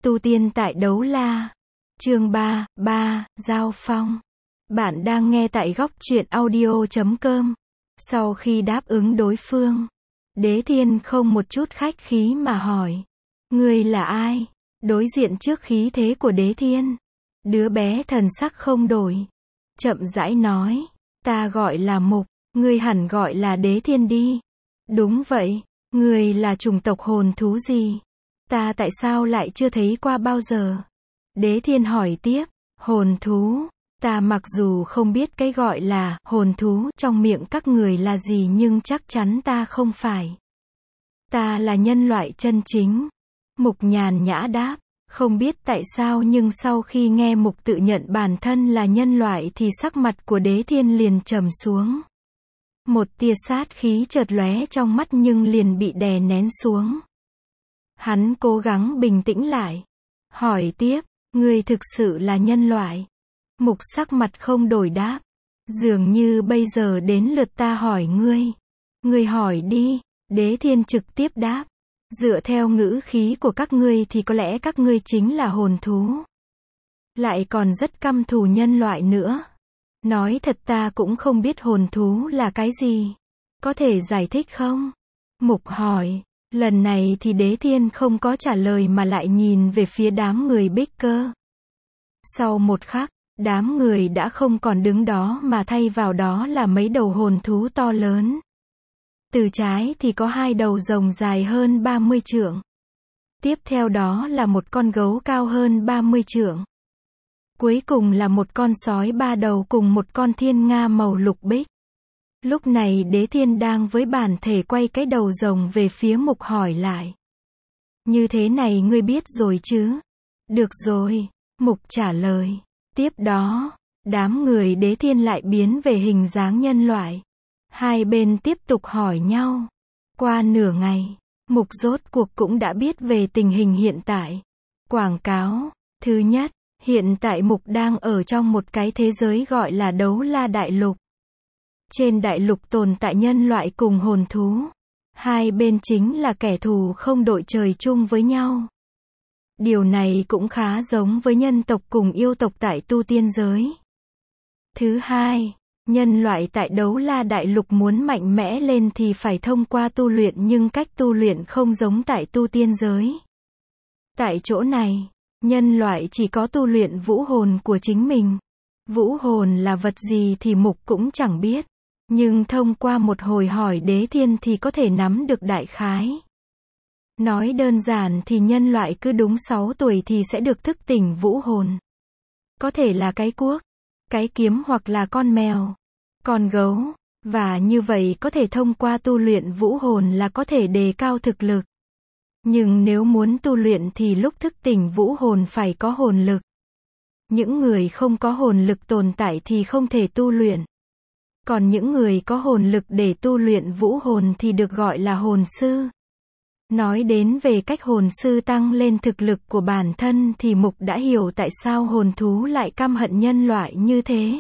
Tu tiên tại Đấu La. Chương 3, Giao Phong. Bạn đang nghe tại góc truyện audio.com. Sau khi đáp ứng đối phương, Đế Thiên không một chút khách khí mà hỏi: "Ngươi là ai?" Đối diện trước khí thế của Đế Thiên, đứa bé thần sắc không đổi, chậm rãi nói: "Ta gọi là Mục, ngươi hẳn gọi là Đế Thiên đi." "Đúng vậy, ngươi là chủng tộc hồn thú gì? Ta tại sao lại chưa thấy qua bao giờ?" Đế Thiên hỏi tiếp. "Hồn thú, ta mặc dù không biết cái gọi là hồn thú trong miệng các người là gì nhưng chắc chắn ta không phải. Ta là nhân loại chân chính." Mục nhàn nhã đáp. Không biết tại sao nhưng sau khi nghe Mục tự nhận bản thân là nhân loại thì sắc mặt của Đế Thiên liền trầm xuống. Một tia sát khí chợt lóe trong mắt nhưng liền bị đè nén xuống. Hắn cố gắng bình tĩnh lại, hỏi tiếp: "Ngươi thực sự là nhân loại?" Mục sắc mặt không đổi đáp. "Dường như bây giờ đến lượt ta hỏi ngươi." "Ngươi hỏi đi." Đế Thiên trực tiếp đáp. "Dựa theo ngữ khí của các ngươi thì có lẽ các ngươi chính là hồn thú. Lại còn rất căm thù nhân loại nữa. Nói thật ta cũng không biết hồn thú là cái gì. Có thể giải thích không?" Mục hỏi. Lần này thì Đế Thiên không có trả lời mà lại nhìn về phía đám người Bích Cơ. Sau một khắc, đám người đã không còn đứng đó mà thay vào đó là mấy đầu hồn thú to lớn. Từ trái thì có hai đầu rồng dài hơn 30 trượng. Tiếp theo đó là một con gấu cao hơn 30 trượng. Cuối cùng là một con sói ba đầu cùng một con thiên nga màu lục bích. Lúc này Đế Thiên đang với bản thể quay cái đầu rồng về phía Mục hỏi lại: "Như thế này ngươi biết rồi chứ?" "Được rồi," Mục trả lời. Tiếp đó, đám người Đế Thiên lại biến về hình dáng nhân loại. Hai bên tiếp tục hỏi nhau. Qua nửa ngày, Mục rốt cuộc cũng đã biết về tình hình hiện tại. Quảng cáo. Thứ nhất, hiện tại Mục đang ở trong một cái thế giới gọi là Đấu La Đại Lục. Trên đại lục tồn tại nhân loại cùng hồn thú. Hai bên chính là kẻ thù không đội trời chung với nhau. Điều này cũng khá giống với nhân tộc cùng yêu tộc tại tu tiên giới. Thứ hai, nhân loại tại Đấu La Đại Lục muốn mạnh mẽ lên thì phải thông qua tu luyện nhưng cách tu luyện không giống tại tu tiên giới. Tại chỗ này, nhân loại chỉ có tu luyện vũ hồn của chính mình. Vũ hồn là vật gì thì Mục cũng chẳng biết. Nhưng thông qua một hồi hỏi Đế Thiên thì có thể nắm được đại khái. Nói đơn giản thì nhân loại cứ đúng 6 tuổi thì sẽ được thức tỉnh vũ hồn. Có thể là cái cuốc, cái kiếm hoặc là con mèo, con gấu. Và như vậy có thể thông qua tu luyện vũ hồn là có thể đề cao thực lực. Nhưng nếu muốn tu luyện thì lúc thức tỉnh vũ hồn phải có hồn lực. Những người không có hồn lực tồn tại thì không thể tu luyện. Còn những người có hồn lực để tu luyện vũ hồn thì được gọi là hồn sư. Nói đến về cách hồn sư tăng lên thực lực của bản thân thì Mục đã hiểu tại sao hồn thú lại căm hận nhân loại như thế.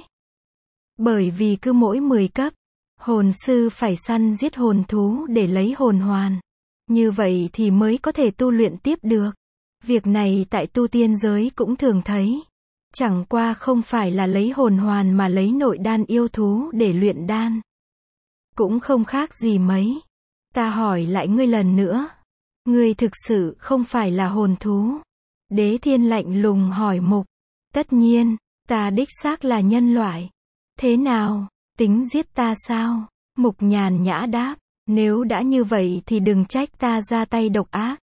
Bởi vì cứ mỗi 10 cấp, hồn sư phải săn giết hồn thú để lấy hồn hoàn. Như vậy thì mới có thể tu luyện tiếp được. Việc này tại tu tiên giới cũng thường thấy. Chẳng qua không phải là lấy hồn hoàn mà lấy nội đan yêu thú để luyện đan. Cũng không khác gì mấy. Ta hỏi lại ngươi lần nữa. Ngươi thực sự không phải là hồn thú? Đế Thiên lạnh lùng hỏi Mục. Tất nhiên, ta đích xác là nhân loại. Thế nào, tính giết ta sao? Mục nhàn nhã đáp. Nếu đã như vậy thì đừng trách ta ra tay độc ác.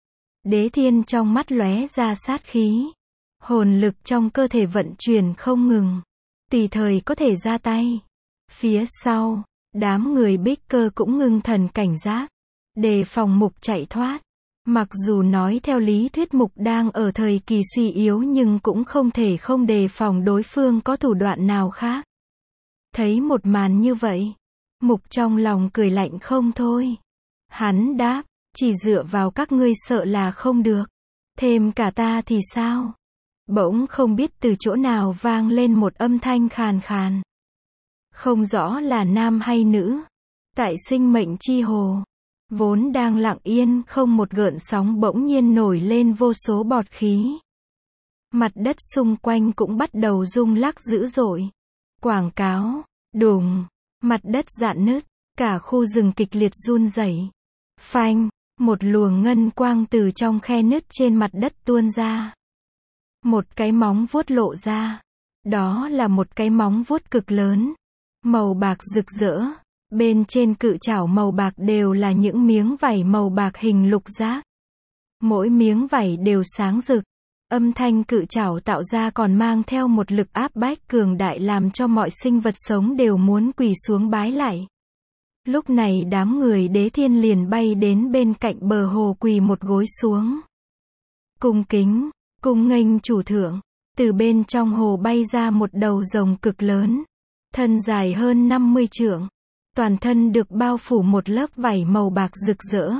Đế Thiên trong mắt lóe ra sát khí. Hồn lực trong cơ thể vận chuyển không ngừng, tùy thời có thể ra tay. Phía sau, đám người Bích Cơ cũng ngưng thần cảnh giác, đề phòng Mục chạy thoát. Mặc dù nói theo lý thuyết Mục đang ở thời kỳ suy yếu nhưng cũng không thể không đề phòng đối phương có thủ đoạn nào khác. Thấy một màn như vậy, Mục trong lòng cười lạnh không thôi. Hắn đáp, chỉ dựa vào các ngươi sợ là không được. Thêm cả ta thì sao? Bỗng không biết từ chỗ nào vang lên một âm thanh khàn khàn. Không rõ là nam hay nữ. Tại sinh mệnh chi hồ, Vốn đang lặng yên không một gợn sóng bỗng nhiên nổi lên vô số bọt khí. Mặt đất xung quanh cũng bắt đầu rung lắc dữ dội. Quảng cáo, đùng, mặt đất rạn nứt, cả khu rừng kịch liệt run rẩy. Phanh, một luồng ngân quang từ trong khe nứt trên mặt đất tuôn ra. Một cái móng vuốt lộ ra. Đó là một cái móng vuốt cực lớn, màu bạc rực rỡ. Bên trên cự chảo màu bạc đều là những miếng vảy màu bạc hình lục giác. Mỗi miếng vảy đều sáng rực. Âm thanh cự chảo tạo ra còn mang theo một lực áp bách cường đại làm cho mọi sinh vật sống đều muốn quỳ xuống bái lạy. Lúc này đám người Đế Thiên liền bay đến bên cạnh bờ hồ quỳ một gối xuống. Cung kính, cung nghênh chủ thượng. Từ bên trong hồ bay ra một đầu rồng cực lớn. Thân dài hơn 50 trượng. Toàn thân được bao phủ một lớp vảy màu bạc rực rỡ.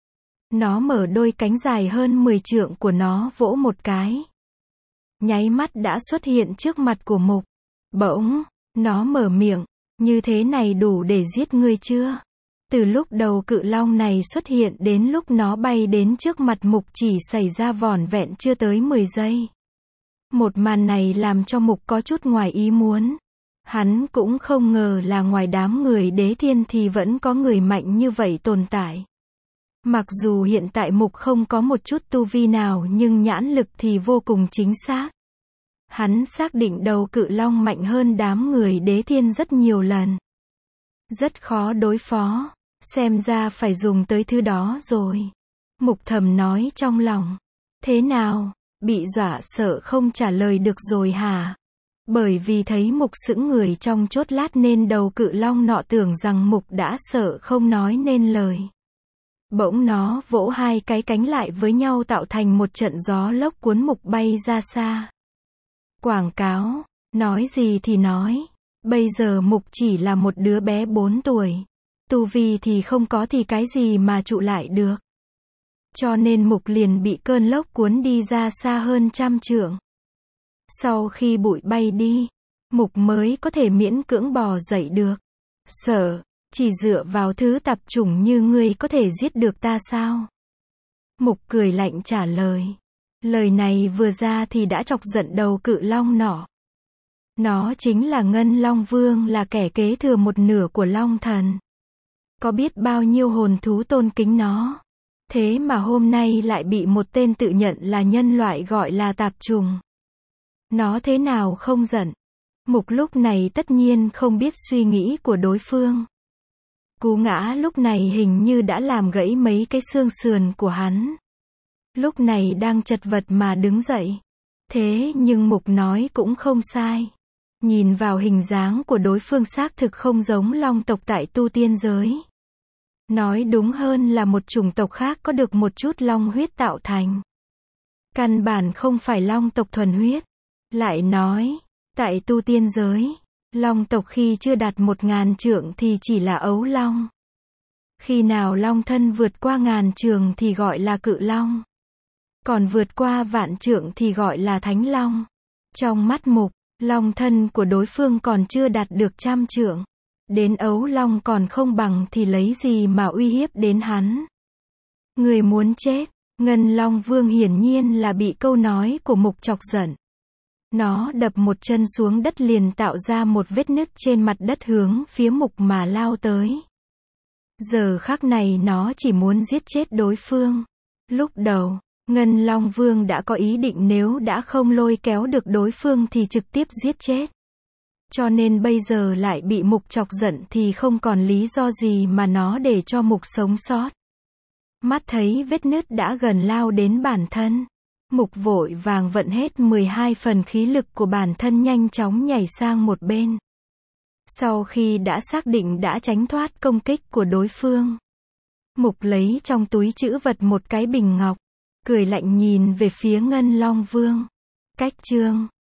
Nó mở đôi cánh dài hơn 10 trượng của nó vỗ một cái. Nháy mắt đã xuất hiện trước mặt của Mục. Bỗng, nó mở miệng, như thế này đủ để giết ngươi chưa? Từ lúc đầu cự long này xuất hiện đến lúc nó bay đến trước mặt Mục chỉ xảy ra vỏn vẹn chưa tới 10 giây. Một màn này làm cho Mục có chút ngoài ý muốn. Hắn cũng không ngờ là ngoài đám người Đế Thiên thì vẫn có người mạnh như vậy tồn tại. Mặc dù hiện tại Mục không có một chút tu vi nào nhưng nhãn lực thì vô cùng chính xác. Hắn xác định đầu cự long mạnh hơn đám người Đế Thiên rất nhiều lần. Rất khó đối phó, xem ra phải dùng tới thứ đó rồi. Mục thầm nói trong lòng. Thế nào, bị dọa sợ không trả lời được rồi hả? Bởi vì thấy Mục sững người trong chốt lát nên đầu cự long nọ tưởng rằng Mục đã sợ không nói nên lời. Bỗng nó vỗ hai cái cánh lại với nhau tạo thành một trận gió lốc cuốn Mục bay ra xa. Quảng cáo, nói gì thì nói. Bây giờ Mục chỉ là một đứa bé 4 tuổi. Tu vi thì không có thì cái gì mà trụ lại được. Cho nên Mục liền bị cơn lốc cuốn đi ra xa hơn 100 trượng. Sau khi bụi bay đi, Mục mới có thể miễn cưỡng bò dậy được. Sợ, chỉ dựa vào thứ tạp chủng như ngươi có thể giết được ta sao? Mục cười lạnh trả lời. Lời này vừa ra thì đã chọc giận đầu cự long nọ. Nó chính là Ngân Long Vương, là kẻ kế thừa một nửa của Long Thần. Có biết bao nhiêu hồn thú tôn kính nó. Thế mà hôm nay lại bị một tên tự nhận là nhân loại gọi là tạp trùng. Nó thế nào không giận? Mục lúc này tất nhiên không biết suy nghĩ của đối phương. Cú ngã lúc này hình như đã làm gãy mấy cái xương sườn của hắn. Lúc này đang chật vật mà đứng dậy. Thế nhưng Mục nói cũng không sai. Nhìn vào hình dáng của đối phương xác thực không giống long tộc tại tu tiên giới. Nói đúng hơn là một chủng tộc khác có được một chút long huyết tạo thành. Căn bản không phải long tộc thuần huyết. Lại nói, tại tu tiên giới, long tộc khi chưa đạt 1000 trượng thì chỉ là ấu long. Khi nào long thân vượt qua 1000 trượng thì gọi là cự long. Còn vượt qua vạn trượng thì gọi là thánh long. Trong mắt Mục, long thân của đối phương còn chưa đạt được 100 trượng. Đến ấu long còn không bằng thì lấy gì mà uy hiếp đến hắn. Người muốn chết. Ngân Long Vương hiển nhiên là bị câu nói của Mục chọc giận. Nó đập một chân xuống đất liền tạo ra một vết nứt trên mặt đất hướng phía Mục mà lao tới. Giờ khắc này nó chỉ muốn giết chết đối phương. Lúc đầu, Ngân Long Vương đã có ý định nếu đã không lôi kéo được đối phương thì trực tiếp giết chết. Cho nên bây giờ lại bị Mục chọc giận thì không còn lý do gì mà nó để cho Mục sống sót. Mắt thấy vết nứt đã gần lao đến bản thân. Mục vội vàng vận hết 12 phần khí lực của bản thân nhanh chóng nhảy sang một bên. Sau khi đã xác định đã tránh thoát công kích của đối phương, Mục lấy trong túi trữ vật một cái bình ngọc, cười lạnh nhìn về phía Ngân Long Vương. Cách chương